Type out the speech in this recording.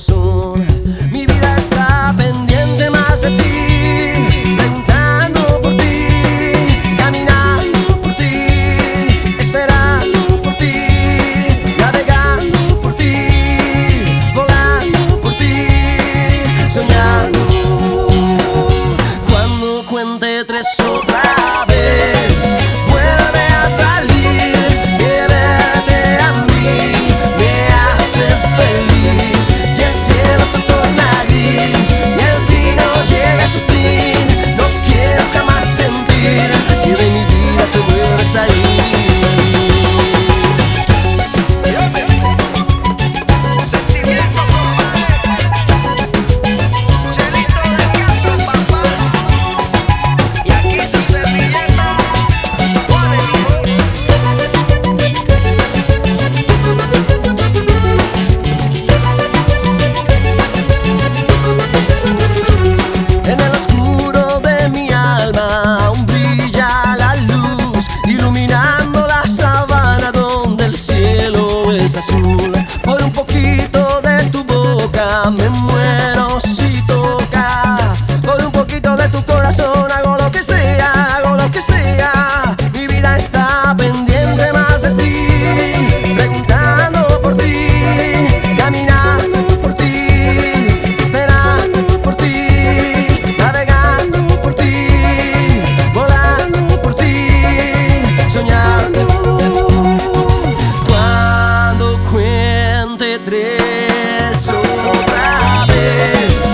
corazón. Mi vida está pendiente más de ti, preguntando por ti, caminando por ti, esperando por ti, navegando por ti, volando por ti, soñando. Cuando cuente tres otra vez, vuelve a salir, que verte a mí me hace feliz. Si el cielo se torna gris y el vino llega a su fin, no quiero jamás sentir que de mi vida te vuelves a ir. Sentimiento, compadre. Chelito de Castro, papá. Y aquí su servilleta, Juan el hijo. En el oscuro de mi alma aún brilla la luz, iluminando la sabana donde el cielo es azul. Por un poquito de tu boca me muero si toca, por un poquito de tu corazón hago lo que sea, hago lo que sea. Mi vida está pendiente más de ti, preguntando por ti, caminando por ti, esperando por ti, navegando por ti, volando por ti, soñando. Cuando cuente tres otra vez,